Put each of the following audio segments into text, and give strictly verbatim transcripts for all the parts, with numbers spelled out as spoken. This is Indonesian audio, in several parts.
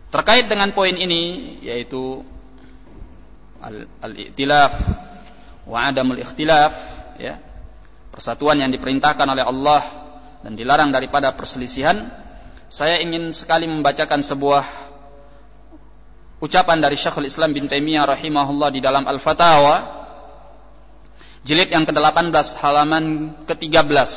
Terkait dengan poin ini, yaitu al-i'tilaf wa adamul ikhtilaf, ya, persatuan yang diperintahkan oleh Allah dan dilarang daripada perselisihan, saya ingin sekali membacakan sebuah ucapan dari Syekhul Islam bin Taimiyah rahimahullah di dalam Al-Fatawa jilid yang ke-delapan belas halaman ke-tiga belas,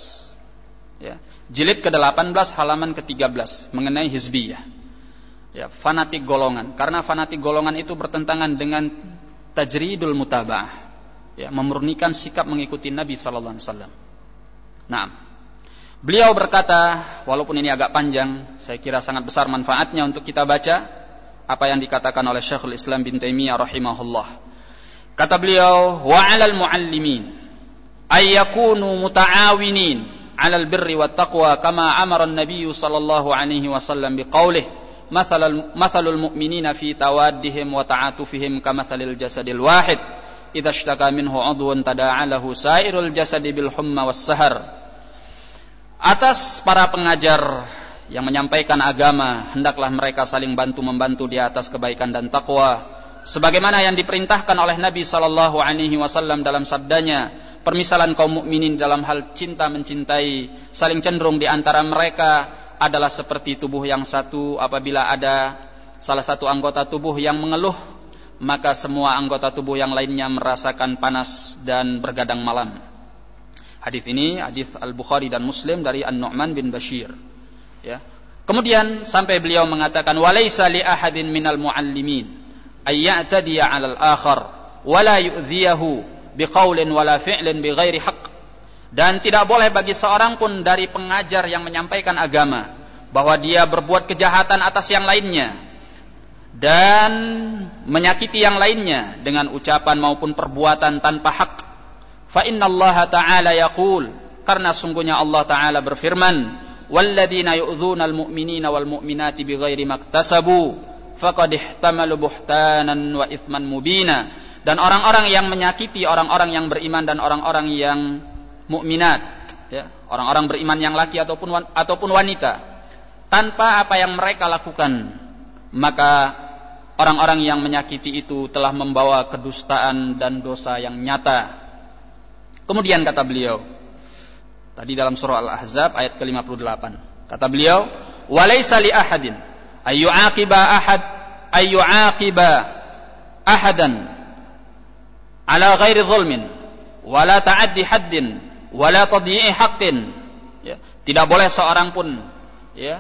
ya, jilid ke-delapan belas halaman ke-tiga belas mengenai hizbiyah, ya, fanatik golongan. Karena fanatik golongan itu bertentangan dengan tajridul mutaba'ah, ya, memurnikan sikap mengikuti Nabi sallallahu alaihi wasallam. Nah, beliau berkata, walaupun ini agak panjang, saya kira sangat besar manfaatnya untuk kita baca apa yang dikatakan oleh Syekhul Islam bin Taimiyah rahimahullah. Kata beliau, wa 'alal muallimin ay yakunu muta'awinin 'alal birri wat taqwa kama amara an-nabiy sallallahu alaihi wasallam biqaulih mathalul mathalul mu'minina fi tawaddihim wa ta'atufihim kamathalil jasadil wahid idza ishtaka minhu 'udwun tada'a lahu sairul jasadi bil humma was sahar. Atas para pengajar yang menyampaikan agama, hendaklah mereka saling bantu-membantu di atas kebaikan dan takwa, sebagaimana yang diperintahkan oleh Nabi sallallahu alaihi wasallam dalam sabdanya, permisalan kaum mukminin dalam hal cinta mencintai, saling cenderung di antara mereka adalah seperti tubuh yang satu. Apabila ada salah satu anggota tubuh yang mengeluh, maka semua anggota tubuh yang lainnya merasakan panas dan bergadang malam. Hadis ini hadis Al-Bukhari dan Muslim dari An-Nu'man bin Bashir. Ya. Kemudian sampai beliau mengatakan, walaisa li ahadin minal muallimin ay ya'tadiya 'alal akhar wa la yu'dhiyahu biqaulin wala fi'lin bighairi haqq. Dan tidak boleh bagi seorang pun dari pengajar yang menyampaikan agama bahwa dia berbuat kejahatan atas yang lainnya dan menyakiti yang lainnya dengan ucapan maupun perbuatan tanpa hak. Fa innallaha ta'ala yaqul, karena sungguhnya Allah Ta'ala berfirman, walladzina yu'dzunal mu'minina wal mu'minati bighairi maktasabu faqad ihtamalu buhtanan wa itsman mubina. Dan orang-orang yang menyakiti orang-orang yang beriman dan orang-orang yang mukminat, ya, orang-orang beriman yang laki ataupun ataupun wanita, tanpa apa yang mereka lakukan, maka orang-orang yang menyakiti itu telah membawa kedustaan dan dosa yang nyata. Kemudian kata beliau tadi dalam surah Al-Ahzab ayat ke lima puluh delapan, kata beliau, walaysa li ahadin ayu aqiba ahad ayu aqiba ahadan ala ghairi zulmin wala ta'addi haddin wala tadyi'i haqqin. Ya, tidak boleh seorang pun, ya,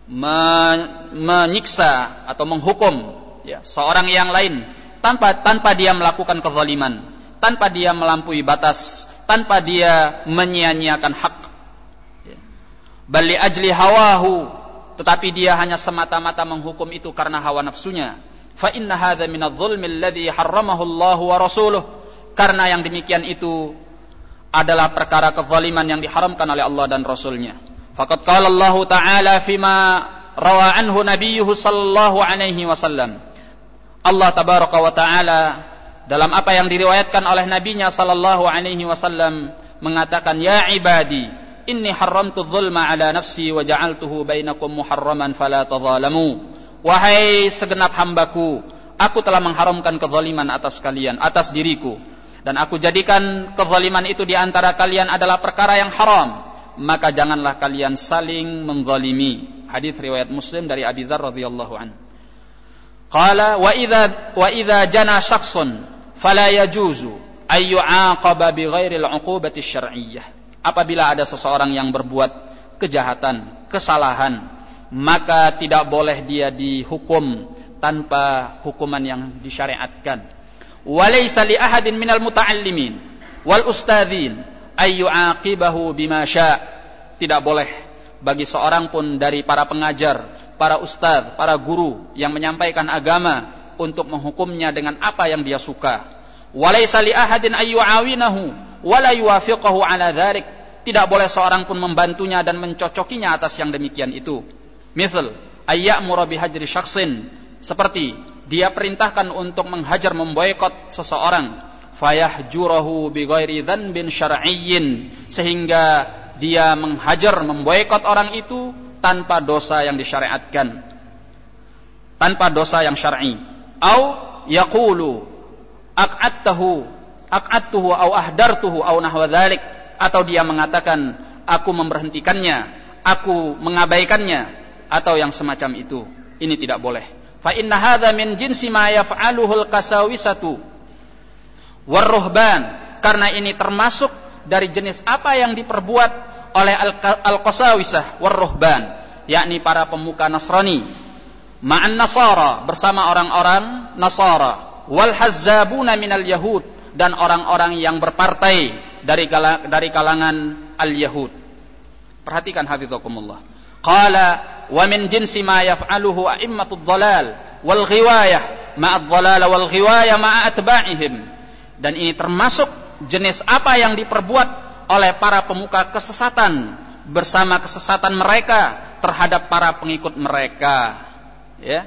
menyiksa atau menghukum, ya, seorang yang lain tanpa tanpa dia melakukan kezaliman, tanpa dia melampaui batas, tanpa dia menyia-nyiakan hak. Ya. Bal li ajli hawahu, tetapi dia hanya semata-mata menghukum itu karena hawa nafsunya. Fa inna hadza minadh-dhulmi alladhi harramahu Allah wa rasuluh. Karena yang demikian itu adalah perkara kezaliman yang diharamkan oleh Allah dan Rasulnya. Faqad qala Allah Ta'ala fima rawa anhu nabiyyuhu sallallahu alaihi wasallam. Allah tabaraka wa ta'ala dalam apa yang diriwayatkan oleh nabinya sallallahu alaihi wasallam mengatakan, ya ibadi inni haramtu dzulma ala nafsi wa ja'altuhu bainakum muharraman fala tadzalamu. Wahai segenap hambaku, aku telah mengharamkan kezaliman atas kalian, atas diriku, dan aku jadikan kezaliman itu di antara kalian adalah perkara yang haram, maka janganlah kalian saling menzalimi. Hadis riwayat Muslim dari Abi Dzar radhiyallahu anhu. Qala wa idza wa idza jana syakhsun fala yajuzu ay yu'aqaba bighairi al-'uqubati asy-syar'iyyah. Apabila ada seseorang yang berbuat kejahatan, kesalahan, maka tidak boleh dia dihukum tanpa hukuman yang disyariatkan. Walaysa li ahadin minal muta'allimin wal ustadzin ay yu'aqibahu bima syaa. Tidak boleh bagi seorang pun dari para pengajar, para ustadz, para guru yang menyampaikan agama untuk menghukumnya dengan apa yang dia suka. Walaysa li ahadin ay yu'awinahu wala yuwafiqahu ala dzalik. Tidak boleh seorang pun membantunya dan mencocokinya atas yang demikian itu. Misal ayyamura bihajri syakhsin, seperti dia perintahkan untuk menghajar, memboikot seseorang, fayahjurahu bighairi dzanbin syar'iyyin, sehingga dia menghajar, memboikot orang itu tanpa dosa yang disyariatkan. tanpa dosa yang syar'i. Au yaqulu aq'adtahu aq'adtuhu au ahdartuhu au nahwa dzalik, atau dia mengatakan aku memberhentikannya, aku mengabaikannya, atau yang semacam itu. Ini tidak boleh. Fa inna hadza min jinsi ma yaf'aluhul qasawisatu warruhban, karena ini termasuk dari jenis apa yang diperbuat oleh al-qasawisah warruhban, yakni para pemuka Nasrani, ma'an nasara, bersama orang-orang Nasara, wal hazzabuna minal yahud, dan orang-orang yang berpartai dari dari kalangan al-yahud. Perhatikan hafizakumullah. Qala wa min jinsi ma yaf'aluhu a'immatud dhalal wal ghiwayah ma'ad dhalal wal ghiwayah ma'a atba'ihim. Dan ini termasuk jenis apa yang diperbuat oleh para pemuka kesesatan bersama kesesatan mereka terhadap para pengikut mereka. Ya.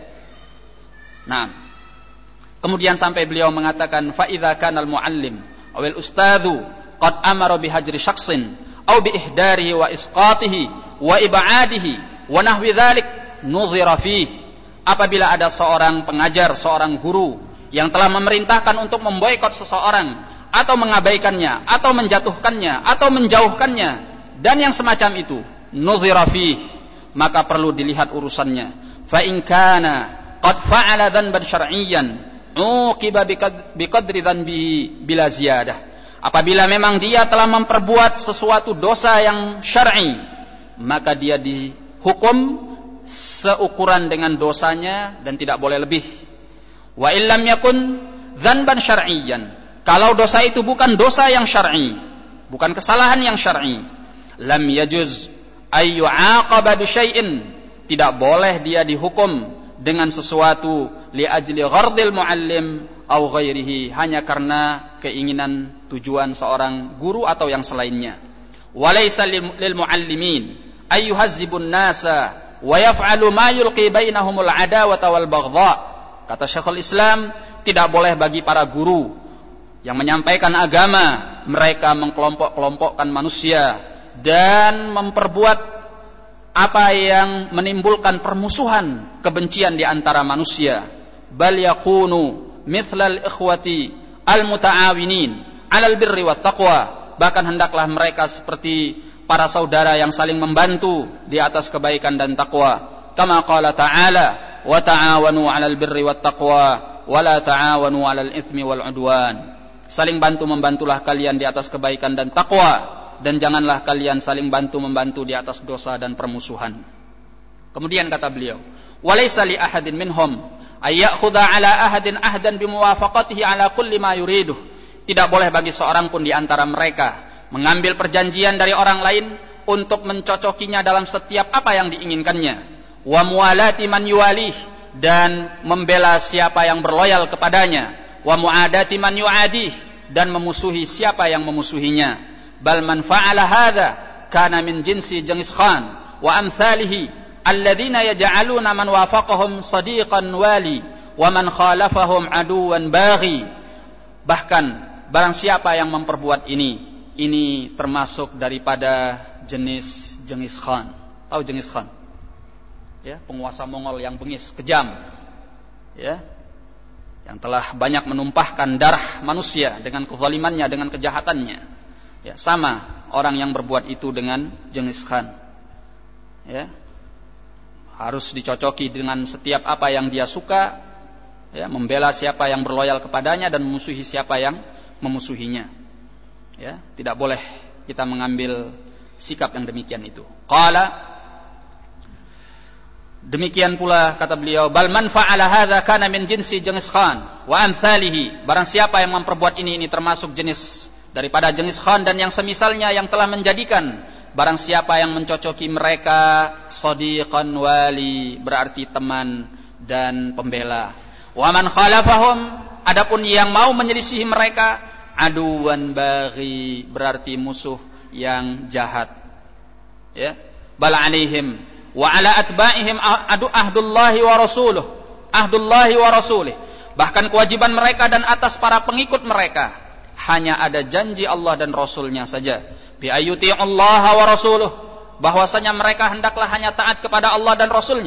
Nah, kemudian sampai beliau mengatakan fa idza kana al-muallim aw al-ustadzu qad amara bi hajri syakhsin aw bi ihdarihi wa isqatihi wa ib'adihi wa nahwi dzalik nuzira fihi. Apabila ada seorang pengajar, seorang guru yang telah memerintahkan untuk memboikot seseorang atau mengabaikannya atau menjatuhkannya atau menjauhkannya dan yang semacam itu, nuzira fihi, maka perlu dilihat urusannya. Fa in kana qad fa'ala dhanban syar'iyyan uqiba biqadri dhanbihi bila ziyadah. Apabila memang dia telah memperbuat sesuatu dosa yang syar'i, maka dia dihukum seukuran dengan dosanya dan tidak boleh lebih. Wa illam yakun dzanban syar'iyyan, kalau dosa itu bukan dosa yang syar'i, bukan kesalahan yang syar'i, lam yajuz ay yu'aqaba bi syai'in, tidak boleh dia dihukum dengan sesuatu li ajli ghardil muallim au ghairihi, hanya karena keinginan tujuan seorang guru atau yang selainnya. Walaysa lil muallimin ay yuhazzibun nasa wa yaf'alu ma yulqi bainahumul adawata wal baghdha. Kata Syekhul Islam, tidak boleh bagi para guru yang menyampaikan agama mereka mengkelompok-kelompokkan manusia dan memperbuat apa yang menimbulkan permusuhan, kebencian di antara manusia. Bal yakunu mithlal ikhwati al-muta'awinin 'alal birri wat taqwa, bahkan hendaklah mereka seperti para saudara yang saling membantu di atas kebaikan dan takwa. Kama qala ta'ala wa ta'awanu 'alal birri wat taqwa wa la ta'awanu 'alal itsmi wal 'udwan. Saling bantu membantulah kalian di atas kebaikan dan takwa, dan janganlah kalian saling bantu membantu di atas dosa dan permusuhan. Kemudian kata beliau, walaysa li ahadin minhum ay ya'khudha 'ala ahadin ahdan bimuwafaqatihi 'ala kulli ma yuriduh. Tidak boleh bagi seorang pun di antara mereka mengambil perjanjian dari orang lain untuk mencocokinya dalam setiap apa yang diinginkannya. Wa muwalati man yuwalih, dan membela siapa yang berloyal kepadanya. Wa muadati man yuadih, dan memusuhi siapa yang memusuhinya. Bal man fa'ala hadza kana min jinsi Genghis Khan wa amsalihi alladzina yaj'aluna man wafaqahum sadiqan wali wa man khalafahum aduwan baghi. Bahkan barang siapa yang memperbuat ini, ini termasuk daripada jenis Genghis Khan. Tahu Genghis Khan? Ya, penguasa Mongol yang bengis, kejam, ya, yang telah banyak menumpahkan darah manusia dengan kezalimannya, dengan kejahatannya. Ya, sama orang yang berbuat itu dengan Genghis Khan. Ya, harus dicocoki dengan setiap apa yang dia suka, ya, membela siapa yang berloyal kepadanya dan memusuhi siapa yang memusuhinya. Ya, tidak boleh kita mengambil sikap yang demikian itu. Qala, demikian pula kata beliau, bal man fa'ala hadza kana min jinsi Genghis Khan wa amsalihi. Barang siapa yang memperbuat ini, ini termasuk jenis daripada Genghis Khan dan yang semisalnya, yang telah menjadikan barang siapa yang mencocoki mereka sadiqan wali, berarti teman dan pembela. Wa man khalafahum, adapun yang mau menyelisihi mereka, aduwan baghi, berarti musuh yang jahat. Ya, bal alaihim wa ala atba'ihim adu ahdullahi wa rasuluh, ahdullahi wa rasulih. Bahkan kewajiban mereka dan atas para pengikut mereka hanya ada janji Allah dan Rasulnya saja. Bi ayyuti'ullaha wa rasuluh, bahwasanya mereka hendaklah hanya taat kepada Allah dan Rasulnya.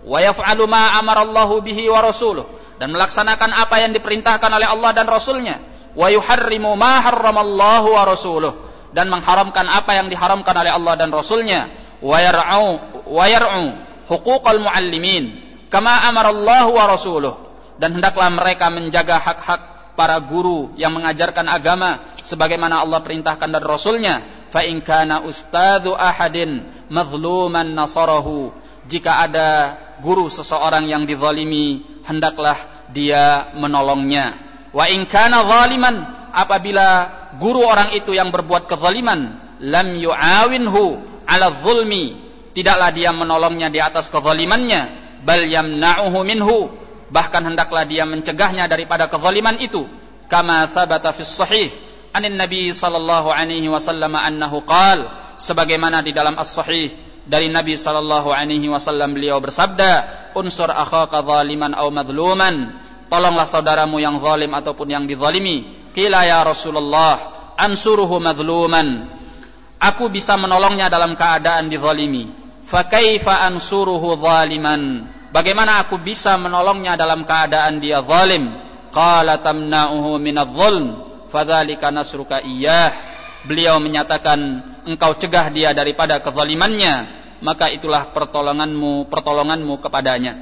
wa yaf'alu ma amarallahu bihi wa rasuluh, dan melaksanakan apa yang diperintahkan oleh Allah dan Rasulnya, wa yuharrimu ma harramallahu wa rasuluh, dan mengharamkan apa yang diharamkan oleh Allah dan Rasulnya, wa yar'u wa yar'u huquqal muallimin kama amarallahu wa rasuluh, dan hendaklah mereka menjaga hak-hak para guru yang mengajarkan agama sebagaimana Allah perintahkan dan Rasulnya. Fa in kana ustadzu ahadin mazluman nasarahu, jika ada guru seseorang yang dizalimi, hendaklah dia menolongnya. Wa in kana zaliman, apabila guru orang itu yang berbuat kezaliman, lam yu'awinhu ala zulmi, tidaklah dia menolongnya di atas kezalimannya, bal yamna'uhu minhu, bahkan hendaklah dia mencegahnya daripada kezaliman itu. Kama thabata fis sahih anin nabi sallallahu alaihi wasallam annahu qala, sebagaimana di dalam as-sahih dari Nabi sallallahu alaihi wasallam beliau bersabda, unsur akhaka zaliman aw madluman, tolonglah saudaramu yang zalim ataupun yang dizalimi. Qila ya Rasulullah ansuruhu madluman, aku bisa menolongnya dalam keadaan dizalimi. Fa kaifa ansuruhu zaliman, bagaimana aku bisa menolongnya dalam keadaan dia zalim? Qala tamna'uhu minadh-dhulm fadzalika nasruka iyyah, beliau menyatakan engkau cegah dia daripada kezalimannya, maka itulah pertolonganmu pertolonganmu kepadanya.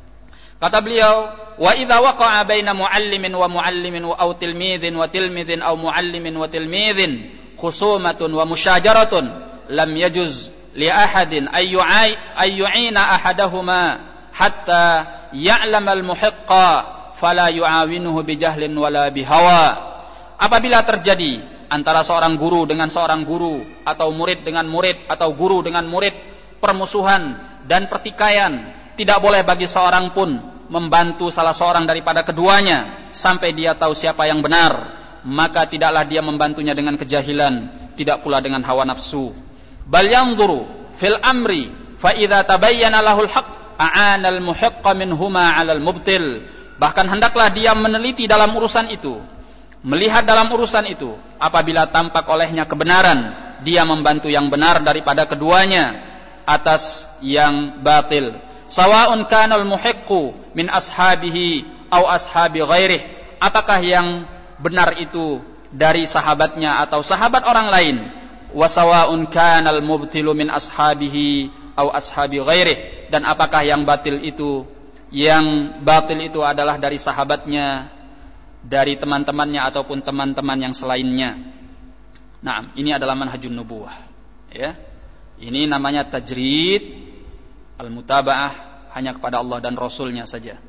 Kata beliau, wa idza waqa'a baina muallimin wa muallimin wa aw tilmidhin wa tilmidhin aw muallimin wa tilmidhin khusumatun wa musyajaratun lam yajuz li ahadin ay yu'ina ahadahuma hatta ya'lama al-muhiqqa fala yu'awinuhu bijahlin wala bihawa. Apabila terjadi antara seorang guru dengan seorang guru, atau murid dengan murid, atau guru dengan murid, permusuhan dan pertikaian, tidak boleh bagi seorang pun membantu salah seorang daripada keduanya sampai dia tahu siapa yang benar, maka tidaklah dia membantunya dengan kejahilan, tidak pula dengan hawa nafsu. Bal yanzuru fil amri fa idza tabayyana lahul haqq a'ana al muhiqqa minhuma 'ala al mubtil, bahkan hendaklah dia meneliti dalam urusan itu, melihat dalam urusan itu, apabila tampak olehnya kebenaran, dia membantu yang benar daripada keduanya atas yang batil. Sawa'un kana al muhiqqu min ashabihi aw ashabi ghairih, apakah yang benar itu dari sahabatnya atau sahabat orang lain. Wa sawa'un kana al mubtilu min ashabihi aw ashabi ghairih, dan apakah yang batil itu yang batil itu adalah dari sahabatnya, dari teman-temannya ataupun teman-teman yang selainnya. Nah, ini adalah manhajun nubuwah, ya. Ini namanya tajrid al-mutaba'ah, hanya kepada Allah dan Rasulnya saja.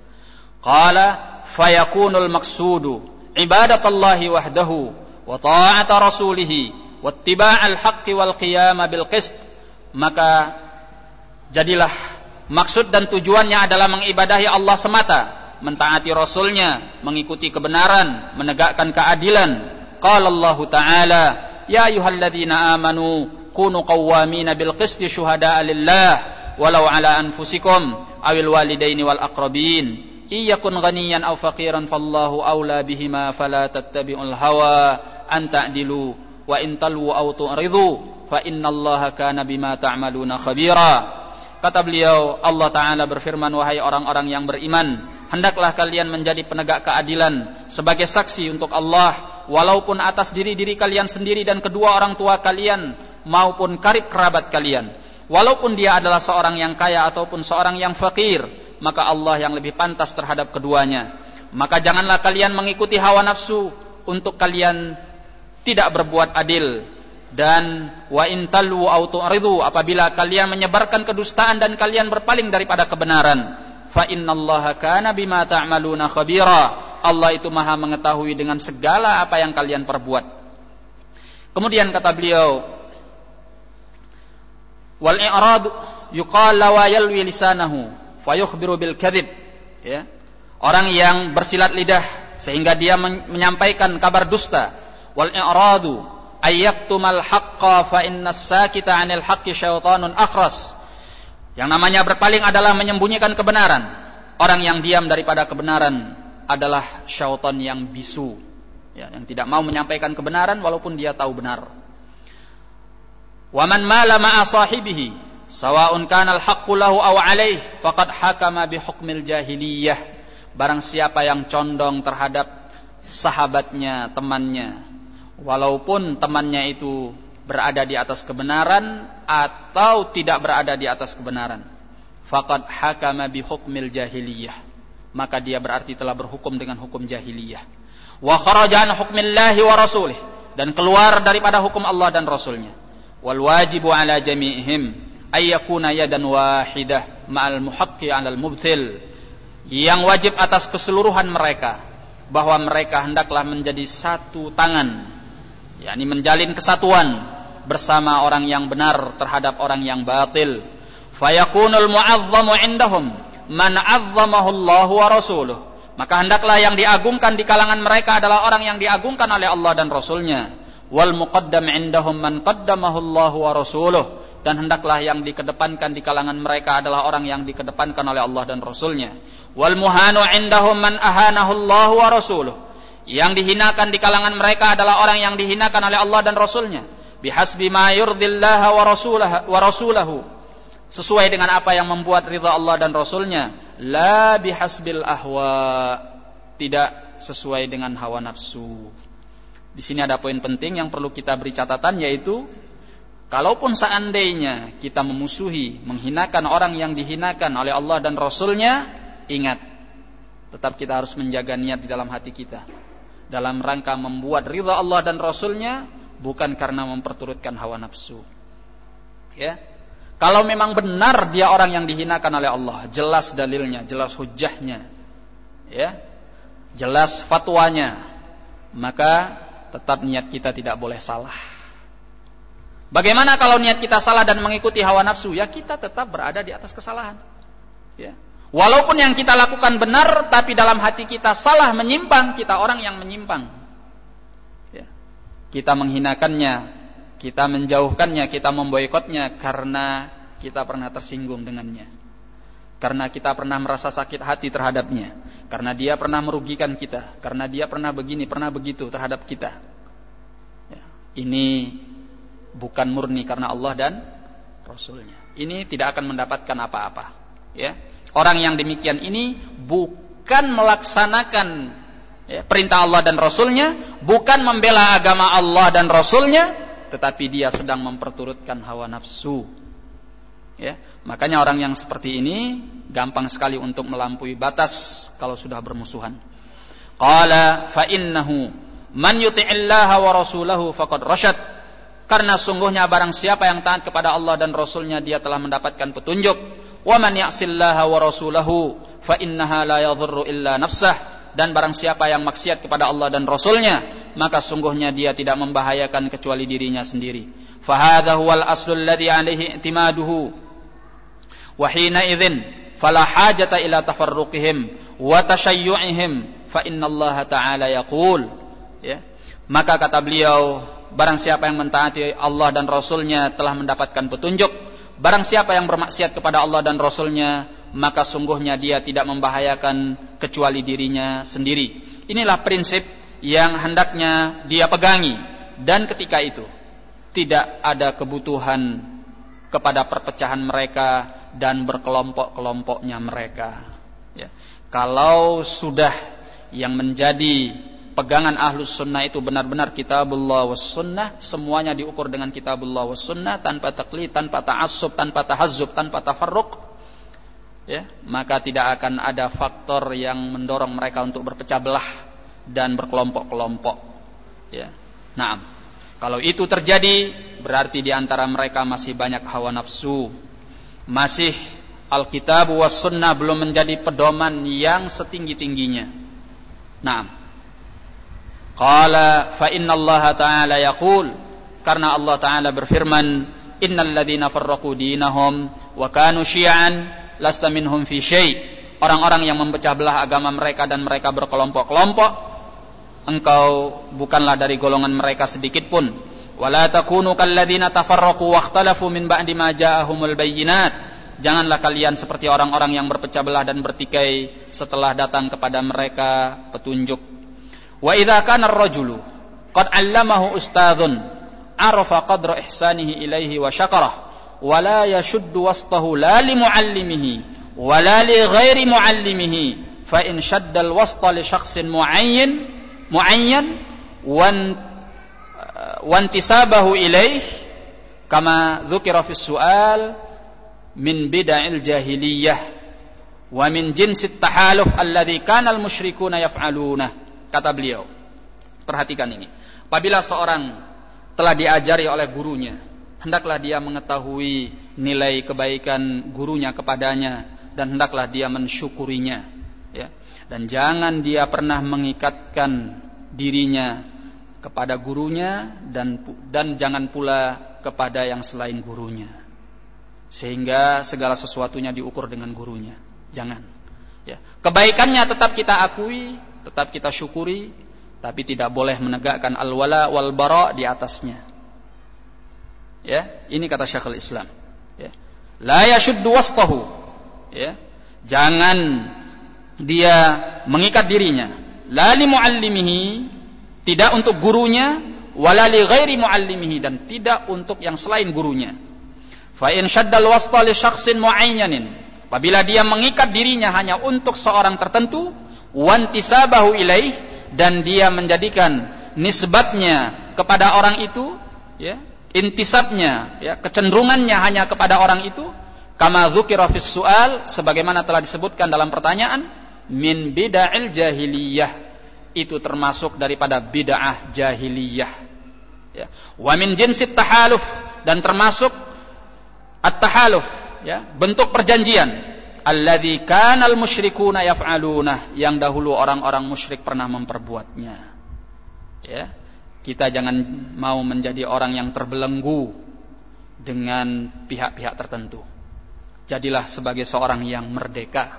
Qala fayakunul maqsudu ibadatallahi wahdahu wa ta'ata rasulih wa ittiba'al haqqi wal qiyam bil qist, maka jadilah maksud dan tujuannya adalah mengibadahi Allah semata, mentaati Rasulnya, mengikuti kebenaran, menegakkan keadilan. Qala Allah Ta'ala, ya ayyuhalladzina amanu kunu qawwamina bil qisti syuhada'a lillah walau ala anfusikum awil walidaini wal aqrabin iyakun ghaniyan aw faqiran fallahu awla bihima fala tattabi'ul hawa an ta'dilu wa in talwu aw tu'ridu fa innallaha kana bima ta'maluna khabira. Kata beliau, Allah Ta'ala berfirman, wahai orang-orang yang beriman, hendaklah kalian menjadi penegak keadilan sebagai saksi untuk Allah, walaupun atas diri-diri kalian sendiri dan kedua orang tua kalian, maupun karib kerabat kalian. Walaupun dia adalah seorang yang kaya ataupun seorang yang fakir, maka Allah yang lebih pantas terhadap keduanya. Maka janganlah kalian mengikuti hawa nafsu untuk kalian tidak berbuat adil. Dan wa in talwu aw tu'ridu, apabila kalian menyebarkan kedustaan dan kalian berpaling daripada kebenaran, fa innallaha kana bima ta'maluna khabira, Allah itu maha mengetahui dengan segala apa yang kalian perbuat. Kemudian kata beliau, wal i'rad yuqal wa yalwi lisanahu fa yukhbiru bil kadhib, ya. Orang yang bersilat lidah sehingga dia menyampaikan kabar dusta. Wal i'radu ayyaktumal haqqa fa innas sakita 'anil haqqi syaitanun akhras. Yang namanya berpaling adalah menyembunyikan kebenaran. Orang yang diam daripada kebenaran adalah syaitan yang bisu, ya, yang tidak mau menyampaikan kebenaran walaupun dia tahu benar. Wa man mala ma'a sahibihi, sawa'un kana al-haqqu lahu aw 'alaihi faqad hakama bi hukmil jahiliyah. Barang siapa yang condong terhadap sahabatnya, temannya, walaupun temannya itu berada di atas kebenaran atau tidak berada di atas kebenaran, faqad hakama bi hukmil jahiliyah, maka dia berarti telah berhukum dengan hukum jahiliyah. Wa kharaja an hukmillahi wa rasulih, dan keluar daripada hukum Allah dan Rasulnya. Wal wajibu ala jami'ihim ay yakuna yadan wahidah ma'al muhaqqi 'alal mubtil. Yang wajib atas keseluruhan mereka, bahwa mereka hendaklah menjadi satu tangan, yakni menjalin kesatuan bersama orang yang benar terhadap orang yang batil. Fayakunul mu'azzamu indahum man 'azzamahu Allah wa rasuluh. Maka hendaklah yang diagungkan di kalangan mereka adalah orang yang diagungkan oleh Allah dan Rasulnya. Wal muqaddam indahum man qaddamahu Allah wa rasuluh. Dan hendaklah yang dikedepankan di kalangan mereka adalah orang yang dikedepankan oleh Allah dan Rasulnya. Wal muhanu indahum man ahanahu Allah wa rasuluh. Yang dihinakan di kalangan mereka adalah orang yang dihinakan oleh Allah dan Rasulnya. Bihasbi ma yurdillaha wa rasulahu wa rasulahu. Sesuai dengan apa yang membuat ridha Allah dan Rasulnya. La bihasbil ahwa, tidak sesuai dengan hawa nafsu. Di sini ada poin penting yang perlu kita beri catatan, yaitu kalaupun seandainya kita memusuhi, menghinakan orang yang dihinakan oleh Allah dan Rasulnya, ingat, tetap kita harus menjaga niat di dalam hati kita, dalam rangka membuat ridha Allah dan Rasulnya, bukan karena memperturutkan hawa nafsu. Ya, kalau memang benar dia orang yang dihinakan oleh Allah, jelas dalilnya, jelas hujjahnya, ya, jelas fatwanya, maka tetap niat kita tidak boleh salah. Bagaimana kalau niat kita salah dan mengikuti hawa nafsu? Ya, kita tetap berada di atas kesalahan. Ya. Walaupun yang kita lakukan benar, tapi dalam hati kita salah, menyimpang, kita orang yang menyimpang. Ya. Kita menghinakannya, kita menjauhkannya, kita memboikotnya karena kita pernah tersinggung dengannya, karena kita pernah merasa sakit hati terhadapnya, karena dia pernah merugikan kita, karena dia pernah begini, pernah begitu terhadap kita. Ya. Ini bukan murni karena Allah dan Rasulnya. Ini tidak akan mendapatkan apa-apa. Ya. Orang yang demikian ini bukan melaksanakan, ya, perintah Allah dan Rasulnya, bukan membela agama Allah dan Rasulnya, tetapi dia sedang memperturutkan hawa nafsu. Ya. Makanya orang yang seperti ini gampang sekali untuk melampaui batas kalau sudah bermusuhan. Qala fa innahu man yuti'illaha wa rasulahu faqad rasyad. Karena sungguhnya barang siapa yang taat kepada Allah dan Rasulnya, dia telah mendapatkan petunjuk. Wa man ya'sillaha wa rasulahu fa innaha la yadhurru illa nafsah. Dan barang siapa yang maksiat kepada Allah dan Rasulnya, maka sungguhnya dia tidak membahayakan kecuali dirinya sendiri. Fa hadha huwal aslu alladhi 'alaihi i'timaduhu. Wa hina idzin fala hajata ila tafarruqihim wa tashayyu'ihim fa innallaha ta'ala yaqul. Ya. Maka kata beliau, barang siapa yang mentaati Allah dan Rasulnya telah mendapatkan petunjuk. Barang siapa yang bermaksiat kepada Allah dan Rasulnya, maka sungguhnya dia tidak membahayakan kecuali dirinya sendiri. Inilah prinsip yang hendaknya dia pegangi. Dan ketika itu tidak ada kebutuhan kepada perpecahan mereka dan berkelompok-kelompoknya mereka. Ya. Kalau sudah yang menjadi pegangan ahlus sunnah itu benar-benar kitabullah was sunnah, semuanya diukur dengan kitabullah was sunnah, tanpa taklid, tanpa ta'assub, tanpa tahazzub, tanpa tafarruq, ya, maka tidak akan ada faktor yang mendorong mereka untuk berpecah belah dan berkelompok-kelompok. Ya. Nah, kalau itu terjadi, berarti di antara mereka masih banyak hawa nafsu. Masih Alkitab was sunnah belum menjadi pedoman yang setinggi-tingginya. Naam. Qala fa innallaha ta'ala yaqul, karena Allah Ta'ala berfirman, innal ladzina farraqu dinahum wa kanu syi'an lasta minhum fi syai'. Orang-orang yang memecah belah agama mereka dan mereka berkelompok-kelompok, engkau bukanlah dari golongan mereka sedikit pun. Wala takunu kalladzina tafarraqu wakhtalafu min ba'di ma ja'ahumul bayyinat. Janganlah kalian seperti orang-orang yang berpecah belah dan bertikai setelah datang kepada mereka petunjuk. Wa idza kana ar-rajulu qad 'allamahu ustadzun arafa qadra ihsanihi ilaihi wa syakarah wa la yashuddu wastahu la li muallimihi wa la li ghairi muallimihi fa in shadda al-wasta li shakhsin muayyan muayyan wan wantisabahu ilaih kama dzukira fi su'al min bid'il jahiliyah wa min jinsit tahaluf alladhi kana al-musyrikuna yaf'aluna. Kata beliau, perhatikan ini, apabila seorang telah diajari oleh gurunya, hendaklah dia mengetahui nilai kebaikan gurunya kepadanya dan hendaklah dia mensyukurinya, ya. Dan jangan dia pernah mengikatkan dirinya kepada gurunya dan dan jangan pula kepada yang selain gurunya, sehingga segala sesuatunya diukur dengan gurunya. Jangan, ya. Kebaikannya tetap kita akui, tetap kita syukuri, tapi tidak boleh menegakkan al-wala wal bara di atasnya. Ya, ini kata Syekhul Islam. Ya. La yashuddu wastahu. Ya. Jangan dia mengikat dirinya. La li muallimihi, tidak untuk gurunya, wala li ghairi muallimihi, dan tidak untuk yang selain gurunya. Fa in shaddal wasta li syakhsin muayyanin, apabila dia mengikat dirinya hanya untuk seorang tertentu, wantisabahu ilaih, dan dia menjadikan nisbatnya kepada orang itu, ya, intisabnya, ya, kecenderungannya hanya kepada orang itu, kama dzukira fis su'al, sebagaimana telah disebutkan dalam pertanyaan, min bid'il jahiliyah, itu termasuk daripada bid'ah jahiliyah, ya. Wa min jinsit tahaluf, dan termasuk at-tahaluf, ya, bentuk perjanjian, alladzi kana al-musyrikuna yaf'aluna, yang dahulu orang-orang musyrik pernah memperbuatnya. Ya, kita jangan mau menjadi orang yang terbelenggu dengan pihak-pihak tertentu. Jadilah sebagai seorang yang merdeka.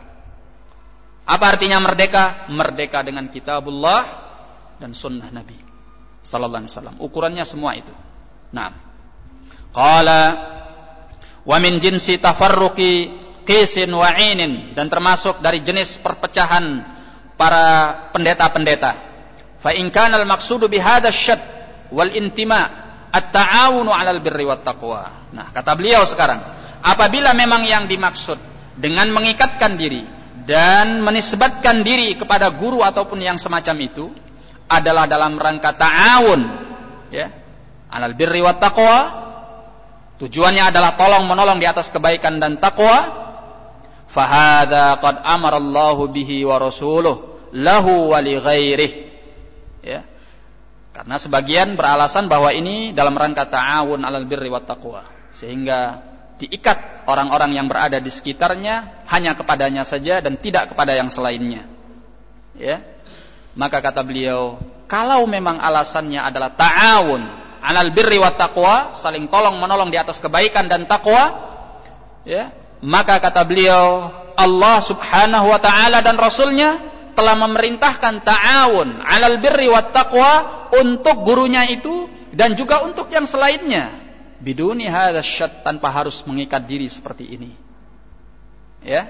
Apa artinya merdeka? Merdeka dengan kitabullah dan sunnah Nabi sallallahu alaihi wasallam. Ukurannya semua itu. Naam. Qala wa min jinsi tafarruqi qisin wa 'inin, dan termasuk dari jenis perpecahan para pendeta-pendeta. Fa in kana al-maqsudu bi hadha asy-syadd wal intima' at-ta'awunu 'alal birri wat taqwa. Nah, kata beliau sekarang, apabila memang yang dimaksud dengan mengikatkan diri dan menisbatkan diri kepada guru ataupun yang semacam itu adalah dalam rangka ta'awun, ya, 'alal birri wat taqwa, tujuannya adalah tolong menolong di atas kebaikan dan takwa, fa hadza qad amara Allahu bihi wa rasuluhu lahu wa li ghairihi, ya. Karena sebagian beralasan bahwa ini dalam rangka ta'awun 'alal birri wat taqwa, sehingga diikat orang-orang yang berada di sekitarnya hanya kepadanya saja dan tidak kepada yang selainnya, ya. Maka kata beliau, kalau memang alasannya adalah ta'awun 'alal birri wat taqwa, saling tolong menolong di atas kebaikan dan takwa, ya, maka kata beliau, Allah Subhanahu wa taala dan Rasulnya telah memerintahkan ta'awun 'alal birri wat taqwa untuk gurunya itu dan juga untuk yang selainnya, biduni hadzal syadd, tanpa harus mengikat diri seperti ini, ya,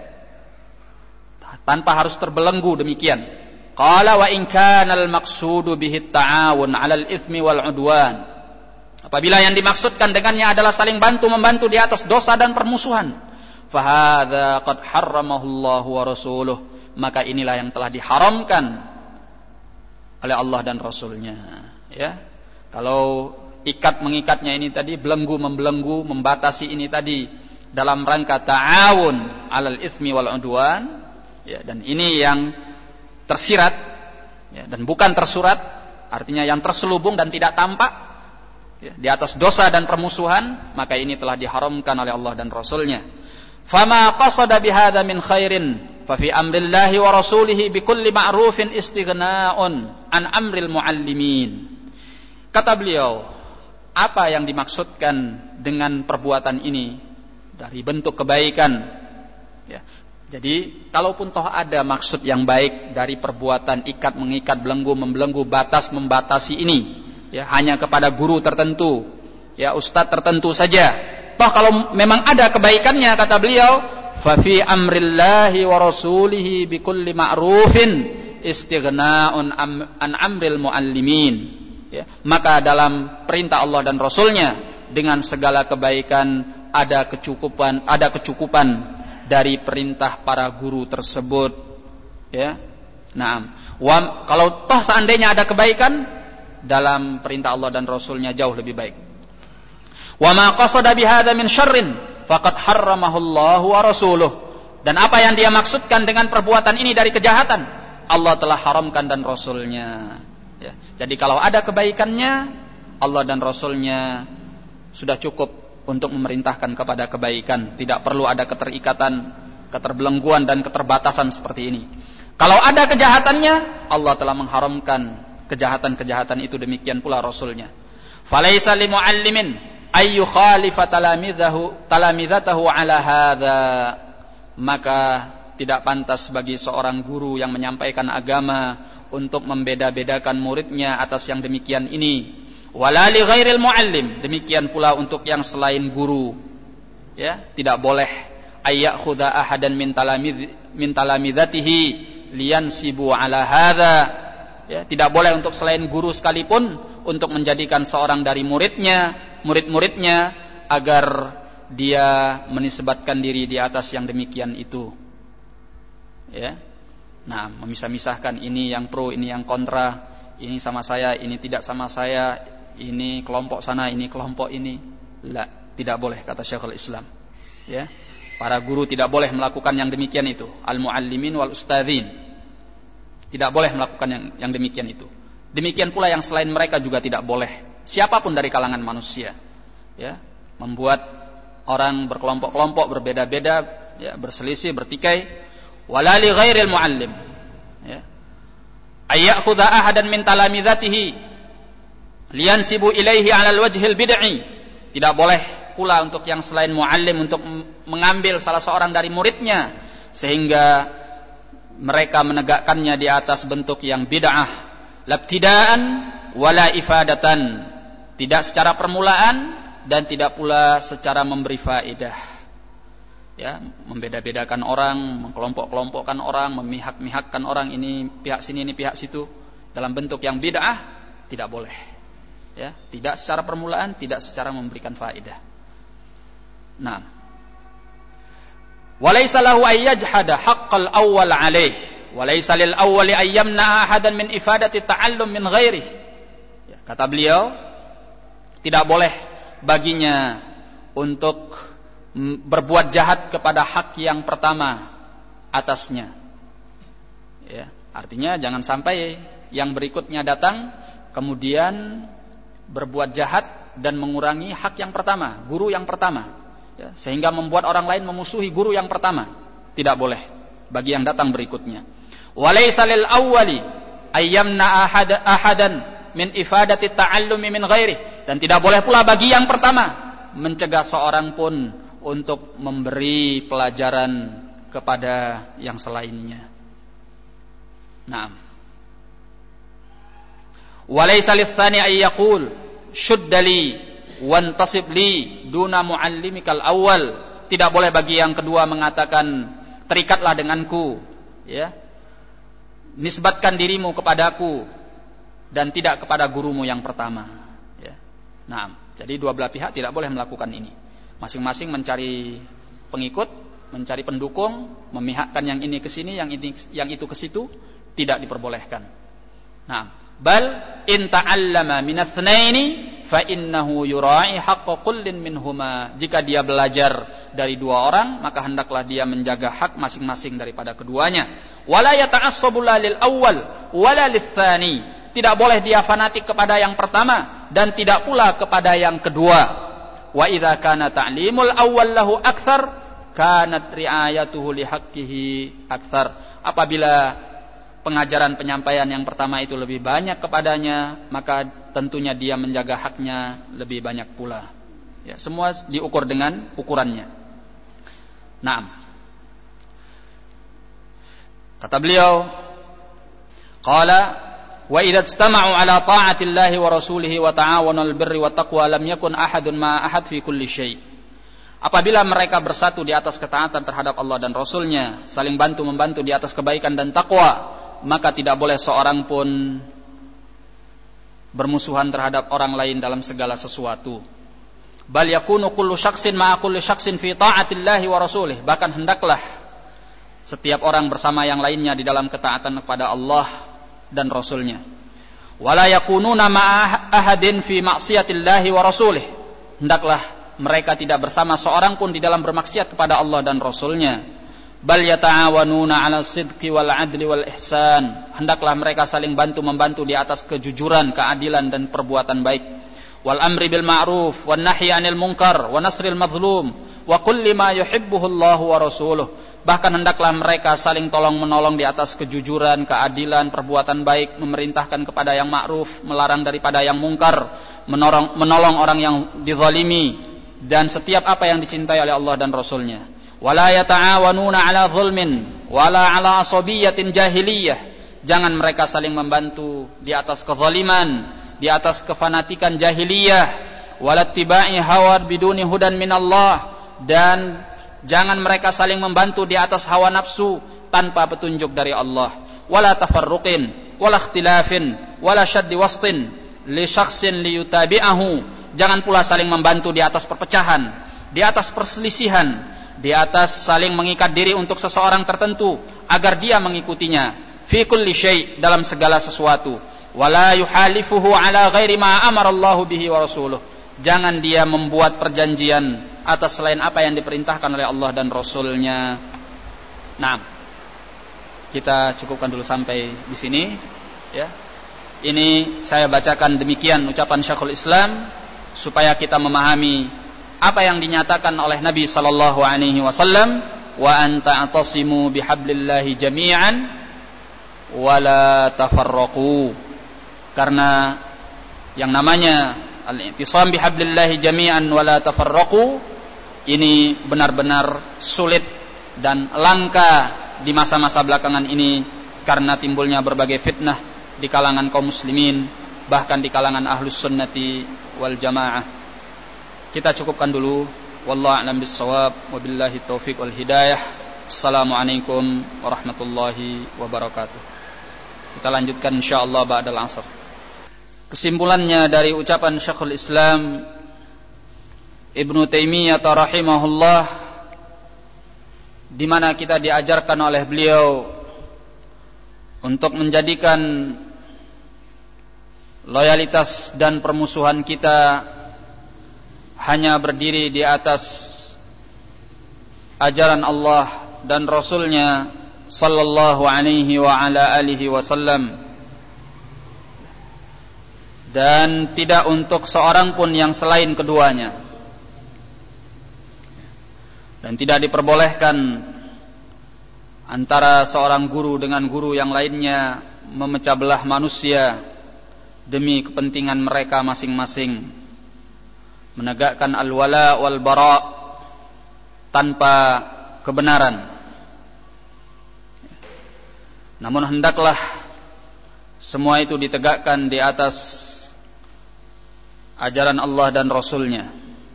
tanpa harus terbelenggu demikian. Qala wa in kana al-maqsudu bihi at-ta'awun 'alal itsmi wal 'udwan, apabila yang dimaksudkan dengannya adalah saling bantu membantu di atas dosa dan permusuhan, fa hadza qad harramahu Allah wa rasuluh, maka inilah yang telah diharamkan oleh Allah dan Rasulnya, ya. Kalau ikat mengikatnya ini tadi, belenggu membelenggu, membatasi ini tadi dalam rangka ta'awun 'alal itsmi wal 'udwan, ya, dan ini yang tersirat, ya, dan bukan tersurat, artinya yang terselubung dan tidak tampak, ya, di atas dosa dan permusuhan, maka ini telah diharamkan oleh Allah dan Rasulnya. Fama qasada bihadza min khairin fa fi amrillahi wa rasulihi bikulli ma'rufin istighna'un an amril muallimin. Kata beliau, apa yang dimaksudkan dengan perbuatan ini dari bentuk kebaikan, ya. Jadi kalaupun toh ada maksud yang baik dari perbuatan ikat mengikat, belenggu membelenggu, batas membatasi ini, ya, hanya kepada guru tertentu, ya, ustadz tertentu saja, toh kalau memang ada kebaikannya, kata beliau, fa fi amrillahi wa rasulihi bikulli ma'rufin istighna'un an amril muallimin, ya, maka dalam perintah Allah dan Rasulnya dengan segala kebaikan ada kecukupan ada kecukupan dari perintah para guru tersebut, ya. Naam. Wa, kalau toh seandainya ada kebaikan dalam perintah Allah dan Rasulnya jauh lebih baik. Wa ma qasada bihadza min syarrin faqad harramahu Allah wa rasuluh. Dan apa yang dia maksudkan dengan perbuatan ini dari kejahatan, Allah telah haramkan dan Rasulnya. Ya. Jadi kalau ada kebaikannya, Allah dan Rasulnya sudah cukup untuk memerintahkan kepada kebaikan. Tidak perlu ada keterikatan, keterbelengguan dan keterbatasan seperti ini. Kalau ada kejahatannya, Allah telah mengharamkan kejahatan-kejahatan itu, demikian pula Rasulnya. Falaisa limuallimin ay yukhalifa talamizahu talamizatahu ala hadza. Maka tidak pantas bagi seorang guru yang menyampaikan agama untuk membeda-bedakan muridnya atas yang demikian ini. Wala li ghairil muallim, demikian pula untuk yang selain guru. Ya, tidak boleh ayyakhudha ahadan min talamiz min talamizatihi liyansibu ala hadza. Ya, tidak boleh untuk selain guru sekalipun untuk menjadikan seorang dari muridnya, murid-muridnya agar dia menisbatkan diri di atas yang demikian itu. Ya. Nah, memisah-misahkan ini yang pro, ini yang kontra, ini sama saya, ini tidak sama saya, ini kelompok sana, ini kelompok ini. La, tidak boleh kata Syekhul Islam. Ya. Para guru tidak boleh melakukan yang demikian itu. Al-muallimin wal ustadzin. Tidak boleh melakukan yang yang demikian itu. Demikian pula yang selain mereka juga tidak boleh. Siapapun dari kalangan manusia. Ya, membuat orang berkelompok-kelompok, berbeda-beda, ya, berselisih, bertikai. Wala li ghairil muallim. Ya. Ayyakhudha ahadan min talamizatihi liyansibu ilaihi 'alal wajhil bid'i. Tidak boleh pula untuk yang selain muallim untuk mengambil salah seorang dari muridnya sehingga mereka menegakkannya di atas bentuk yang bid'ah, labtidaan wala ifadatan, tidak secara permulaan dan tidak pula secara memberi faedah. Ya, membeda-bedakan orang, mengkelompok-kelompokkan orang, memihak-mihakkan orang, ini pihak sini, ini pihak situ dalam bentuk yang bid'ah, tidak boleh. Ya, tidak secara permulaan, tidak secara memberikan faedah. Nah, walaysa lahu ay yajhada haqqal awwal alaih, walaysa lil awwali ay yamna ahadan min ifadati ta'allum min ghairihi. Ya, kata beliau, tidak boleh baginya untuk berbuat jahat kepada hak yang pertama atasnya. Ya, artinya jangan sampai yang berikutnya datang kemudian berbuat jahat dan mengurangi hak yang pertama, guru yang pertama, ya, sehingga membuat orang lain memusuhi guru yang pertama. Tidak boleh bagi yang datang berikutnya. Walaysa lil awwali ayyamna ahad, ahadan min ifadati ta'allumi min ghairihi, dan tidak boleh pula bagi yang pertama mencegah seorang pun untuk memberi pelajaran kepada yang selainnya. Naam. Walaysa litsani ay yaqul shuddali wantasib li duna muallimikal awwal. Tidak boleh bagi yang kedua mengatakan terikatlah denganku, ya. Nisbatkan dirimu kepadaku dan tidak kepada gurumu yang pertama, ya. Naam. Jadi dua belah pihak tidak boleh melakukan ini. Masing-masing mencari pengikut, mencari pendukung, memihakkan yang ini ke sini, yang ini yang itu ke situ, tidak diperbolehkan. Nah, bal in ta'allama min ats-tsnaini fa innahu yura'i haqqa kullin minhuma. Jika dia belajar dari dua orang, maka hendaklah dia menjaga hak masing-masing daripada keduanya. Wala yata'assabu lil awwal wala lits-tsani. Tidak boleh dia fanatik kepada yang pertama dan tidak pula kepada yang kedua. Wa idza kana ta'limul awwal lahu akthar kanat ri'ayatuhu li haqqihi akthar. Apabila pengajaran penyampaian yang pertama itu lebih banyak kepadanya, maka tentunya dia menjaga haknya lebih banyak pula. Ya, semua diukur dengan ukurannya. Naam. Kata beliau, qala wa idza istama'u ala ta'atillahi wa rasulihi wa ta'awanu 'alal birri wat taqwa lam yakun ahadun ma ahad fi kulli syai'. Apabila mereka bersatu di atas ketaatan terhadap Allah dan Rasulnya, saling bantu membantu di atas kebaikan dan takwa, maka tidak boleh seorang pun bermusuhan terhadap orang lain dalam segala sesuatu. Bal yakunu kullu syakhsin ma'a kulli syakhsin fi ta'atillahi wa rasulih. Bahkan hendaklah setiap orang bersama yang lainnya di dalam ketaatan kepada Allah dan Rasulnya. Wala yakununa ma'a ahadin fi ma'siyatillahi wa rasulih. Hendaklah mereka tidak bersama seorang pun di dalam bermaksiat kepada Allah dan Rasulnya. Bal yata'awanuna 'ala sidqi wal 'adli wal ihsan. Hendaklah mereka saling bantu-membantu di atas kejujuran, keadilan dan perbuatan baik. Wal amri bil ma'ruf wan nahyi 'anil munkar wa nasril mazlum wa kulli ma yuhibbuhu Allahu wa rasuluh. Bahkan hendaklah mereka saling tolong-menolong di atas kejujuran, keadilan, perbuatan baik, memerintahkan kepada yang ma'ruf, melarang daripada yang mungkar, menolong, menolong orang yang dizalimi, dan setiap apa yang dicintai oleh Allah dan Rasulnya. Wala yata'awanuna 'ala zulmin wala 'ala asabiyatin jahiliyah. Jangan mereka saling membantu di atas kezaliman, di atas kefanatikan jahiliyah, walattiba'i hawa biduni hudan minallah, dan jangan mereka saling membantu di atas hawa nafsu tanpa petunjuk dari Allah. Wala tafarruqin wala ikhtilafin wala syaddi wastin li syakhsin liyutabi'ahu. Jangan pula saling membantu di atas perpecahan, di atas perselisihan, di atas saling mengikat diri untuk seseorang tertentu agar dia mengikutinya fi kulli syai', dalam segala sesuatu. Wala yuhalifuhu ala ghairi ma amara Allahu bihi wa rasuluh. Jangan dia membuat perjanjian atas selain apa yang diperintahkan oleh Allah dan Rasulnya. Nah, kita cukupkan dulu sampai di sini, ya. Ini saya bacakan demikian ucapan Syekhul Islam supaya kita memahami apa yang dinyatakan oleh Nabi sallallahu alaihi wasallam, wa anta atasimu bihablillahi jami'an wa la tafarraqu. Karena yang namanya al-i'tisam bihablillahi jami'an wa la tafarraqu ini benar-benar sulit dan langka di masa-masa belakangan ini karena timbulnya berbagai fitnah di kalangan kaum muslimin, bahkan di kalangan ahlus sunnati wal jamaah. Kita cukupkan dulu. Wallahu a'lam bissawab, wabillahi taufiq wal hidayah. Assalamualaikum warahmatullahi wabarakatuh. Kita lanjutkan insyaallah ba'dal 'asr. Kesimpulannya dari ucapan Syekhul Islam Ibnu Taimiyah rahimahullah, di mana kita diajarkan oleh beliau untuk menjadikan loyalitas dan permusuhan kita hanya berdiri di atas ajaran Allah dan Rasulnya sallallahu alaihi wa ala alihi wasallam, dan tidak untuk seorang pun yang selain keduanya, dan tidak diperbolehkan antara seorang guru dengan guru yang lainnya memecah belah manusia demi kepentingan mereka masing-masing, menegakkan al-wala wal bara tanpa kebenaran. Namun hendaklah semua itu ditegakkan di atas ajaran Allah dan Rasulnya.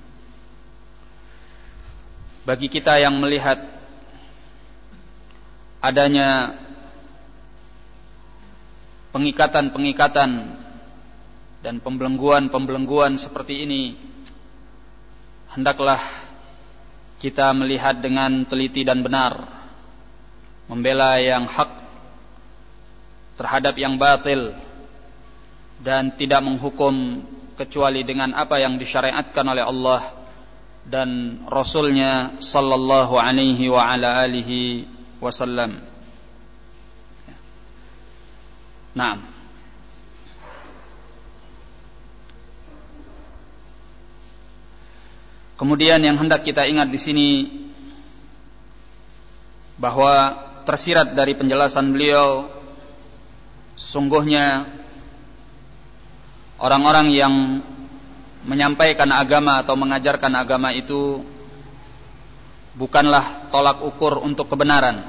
Bagi kita yang melihat adanya pengikatan-pengikatan dan pembelengguan-pembelengguan seperti ini, hendaklah kita melihat dengan teliti dan benar, membela yang hak terhadap yang batil, dan tidak menghukum kecuali dengan apa yang disyariatkan oleh Allah dan Rasulnya sallallahu alaihi wa ala alihi wasallam. Naam. Kemudian yang hendak kita ingat di sini bahwa tersirat dari penjelasan beliau, sungguhnya orang-orang yang menyampaikan agama atau mengajarkan agama itu bukanlah tolak ukur untuk kebenaran,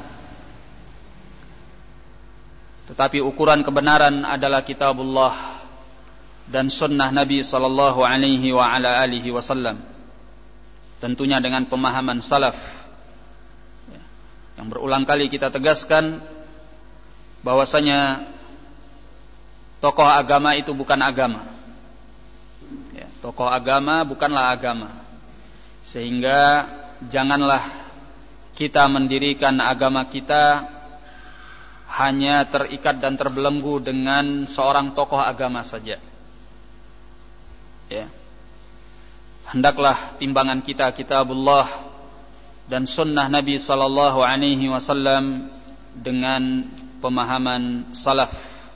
tetapi ukuran kebenaran adalah kitabullah dan sunnah Nabi sallallahu alaihi wa ala alihi wasallam, tentunya dengan pemahaman salaf. Yang berulang kali kita tegaskan bahwasanya tokoh agama itu bukan agama. Ya, tokoh agama bukanlah agama. Sehingga janganlah kita mendirikan agama kita hanya terikat dan terbelenggu dengan seorang tokoh agama saja. Ya. Hendaklah timbangan kita kitabullah dan sunnah Nabi sallallahu alaihi wasallam dengan pemahaman salaf.